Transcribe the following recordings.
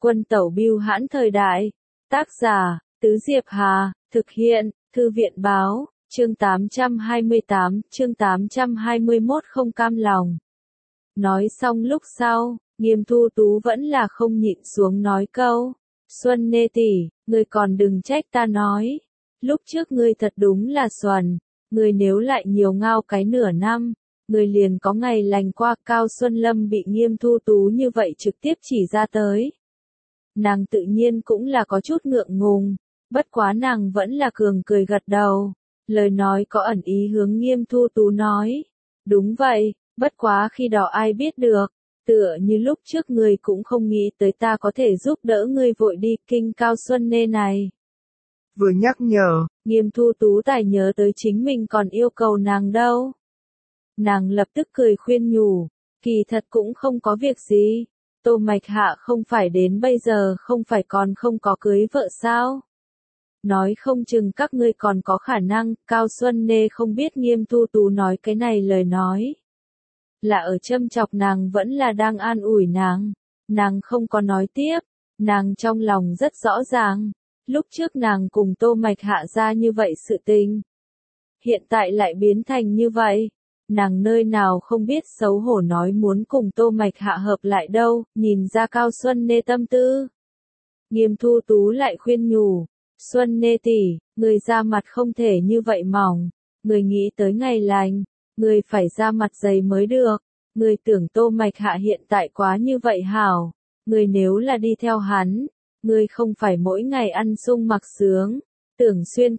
Quân tẩu bưu hãn thời đại. Tác giả, Tứ Diệp Hà, thực hiện, Thư viện báo, chương 828, chương 821 không cam lòng. Nói xong lúc sau, Nghiêm Thu Tú vẫn là không nhịn xuống nói câu. Xuân Nê tỷ, ngươi còn đừng trách ta nói. Lúc trước ngươi thật đúng là xuẩn, ngươi nếu lại nhiều ngao cái nửa năm, ngươi liền có ngày lành qua. Cao Xuân Lâm bị Nghiêm Thu Tú như vậy trực tiếp chỉ ra tới. Nàng tự nhiên cũng là có chút ngượng ngùng, bất quá nàng vẫn là cường cười gật đầu, lời nói có ẩn ý hướng Nghiêm Thu Tú nói. Đúng vậy, bất quá khi đó ai biết được, tựa như lúc trước ngươi cũng không nghĩ tới ta có thể giúp đỡ ngươi vội đi kinh Cao Xuân Nê này. Vừa nhắc nhở, Nghiêm Thu Tú tài nhớ tới chính mình còn yêu cầu nàng đâu. Nàng lập tức cười khuyên nhủ, kỳ thật cũng không có việc gì. Tô Mạch Hạ không phải đến bây giờ không phải còn không có cưới vợ sao? Nói không chừng các ngươi còn có khả năng. Cao Xuân Nê không biết Nghiêm Thu Tú nói cái này lời nói là ở châm chọc nàng vẫn là đang an ủi nàng. Nàng không có nói tiếp, nàng trong lòng rất rõ ràng, lúc trước nàng cùng Tô Mạch Hạ ra như vậy sự tình, hiện tại lại biến thành như vậy. Nàng nơi nào không biết xấu hổ nói muốn cùng Tô Mạch Hạ hợp lại đâu, nhìn ra Cao Xuân Nê tâm tư. Nghiêm Thu Tú lại khuyên nhủ, Xuân Nê tỷ, người ra mặt không thể như vậy mỏng, người nghĩ tới ngày lành, người phải ra mặt dày mới được, người tưởng Tô Mạch Hạ hiện tại quá như vậy hảo, người nếu là đi theo hắn, người không phải mỗi ngày ăn sung mặc sướng, tưởng xuyên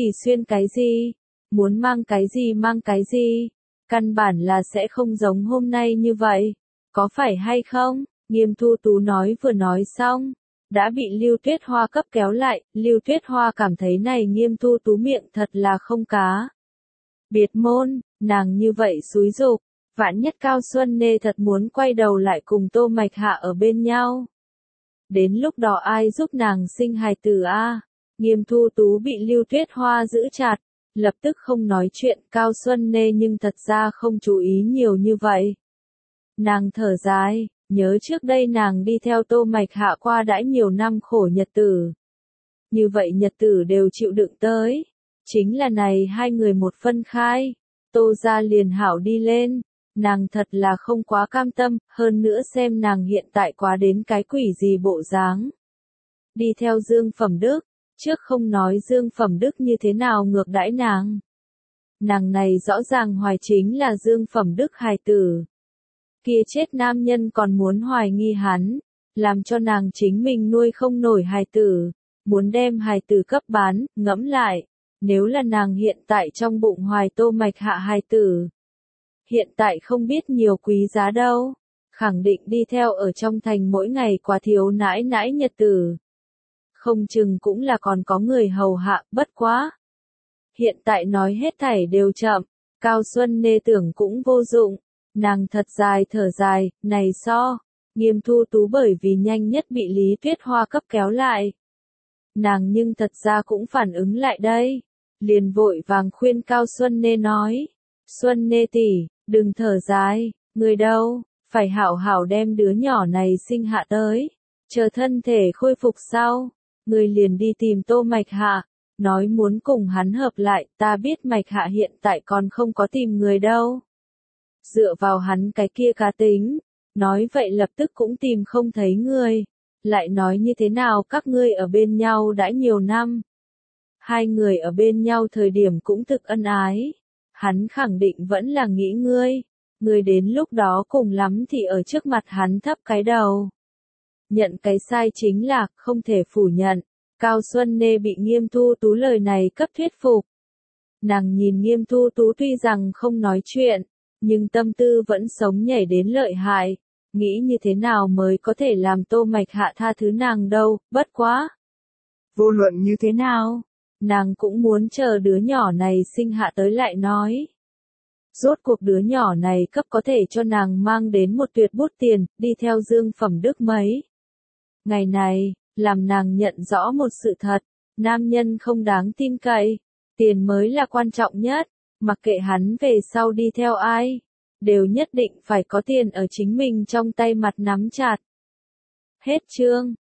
cái gì, muốn mang cái gì. Căn bản là sẽ không giống hôm nay như vậy, có phải hay không? Nghiêm Thu Tú nói vừa nói xong, đã bị Lưu Tuyết Hoa cấp kéo lại. Lưu Tuyết Hoa cảm thấy này Nghiêm Thu Tú miệng thật là không cá biệt môn, nàng như vậy xúi dục, vạn nhất Cao Xuân Nê thật muốn quay đầu lại cùng Tô Mạch Hạ ở bên nhau. Đến lúc đó ai giúp nàng sinh hài tử a? Nghiêm Thu Tú bị Lưu Tuyết Hoa giữ chặt, lập tức không nói chuyện. Cao Xuân Nê nhưng thật ra không chú ý nhiều như vậy. Nàng thở dài, nhớ trước đây nàng đi theo Tô Mạch Hạ qua đãi nhiều năm khổ nhật tử. Như vậy nhật tử đều chịu đựng tới. Chính là này hai người một phân khai, Tô gia liền hảo đi lên. Nàng thật là không quá cam tâm, hơn nữa xem nàng hiện tại quá đến cái quỷ gì bộ dáng. Đi theo Dương Phẩm Đức. Trước không nói Dương Phẩm Đức như thế nào ngược đãi nàng. Nàng này rõ ràng hoài chính là Dương Phẩm Đức hài tử. Kia chết nam nhân còn muốn hoài nghi hắn, làm cho nàng chính mình nuôi không nổi hài tử, muốn đem hài tử cấp bán. Ngẫm lại, nếu là nàng hiện tại trong bụng hoài Tô Mạch Hạ hài tử, hiện tại không biết nhiều quý giá đâu, khẳng định đi theo ở trong thành mỗi ngày quá thiếu nãi nãi nhật tử. Không chừng cũng là còn có người hầu hạ. Bất quá, hiện tại nói hết thảy đều chậm, Cao Xuân Nê tưởng cũng vô dụng, nàng thật dài thở dài, này Nghiêm Thu Tú bởi vì nhanh nhất bị Lý Tuyết Hoa cấp kéo lại. Nàng nhưng thật ra cũng phản ứng lại đây, liền vội vàng khuyên Cao Xuân Nê nói, Xuân Nê tỷ, đừng thở dài, người đâu, phải hảo hảo đem đứa nhỏ này sinh hạ tới, chờ thân thể khôi phục sau. Người liền đi tìm Tô Mạch Hạ, nói muốn cùng hắn hợp lại. Ta biết Mạch Hạ hiện tại còn không có tìm người đâu. Dựa vào hắn cái kia cá tính, nói vậy lập tức cũng tìm không thấy người. Lại nói như thế nào các ngươi ở bên nhau đã nhiều năm. Hai người ở bên nhau thời điểm cũng thực ân ái. Hắn khẳng định vẫn là nghĩ ngươi. Ngươi đến lúc đó cùng lắm thì ở trước mặt hắn thấp cái đầu. Nhận cái sai chính là không thể phủ nhận. Cao Xuân Nê bị Nghiêm Thu Tú lời này cấp thuyết phục. Nàng nhìn Nghiêm Thu Tú tuy rằng không nói chuyện, nhưng tâm tư vẫn sống nhảy đến lợi hại, nghĩ như thế nào mới có thể làm Tô Mạch Hạ tha thứ nàng đâu. Bất quá, vô luận như thế nào, nàng cũng muốn chờ đứa nhỏ này sinh hạ tới lại nói. Rốt cuộc đứa nhỏ này cấp có thể cho nàng mang đến một tuyệt bút tiền, đi theo Dương Phẩm Đức mấy ngày này, làm nàng nhận rõ một sự thật, nam nhân không đáng tin cậy, tiền mới là quan trọng nhất, mặc kệ hắn về sau đi theo ai, đều nhất định phải có tiền ở chính mình trong tay mặt nắm chặt. Hết chương.